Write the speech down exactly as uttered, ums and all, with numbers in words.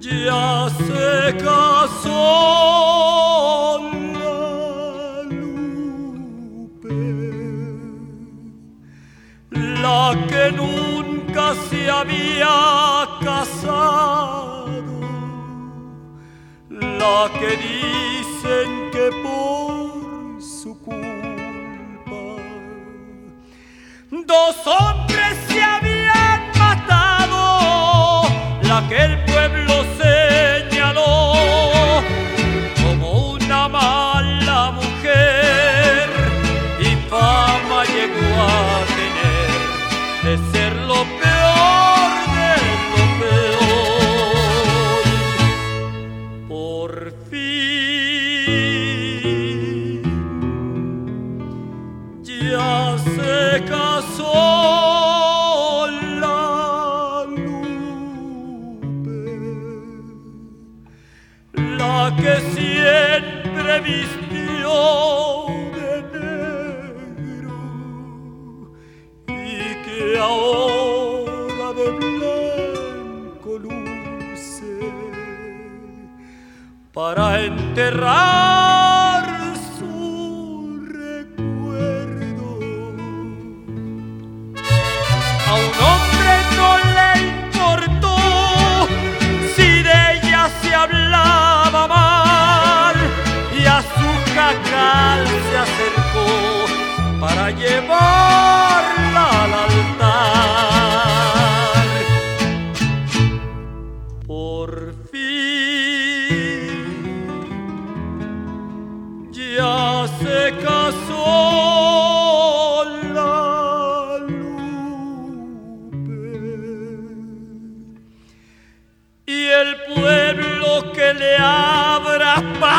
Ya se casó la Lupe, la que nunca se había casado, la que dicen que por su culpa dos hombres se habían matado, la que el pueblo señaló como una mala mujer y fama llegó a tener de ser lo peor de lo peor. Por fin ya se casó la Lupe, la que siempre vistió de negro y que ahora de blanco luce para enterrar su recuerdo. A un hombre no le importó si de ella se hablaba mal y a su jacal se acercó para llevarla al altar. Por fin ya se casó la Lupe y el pueblo que le abra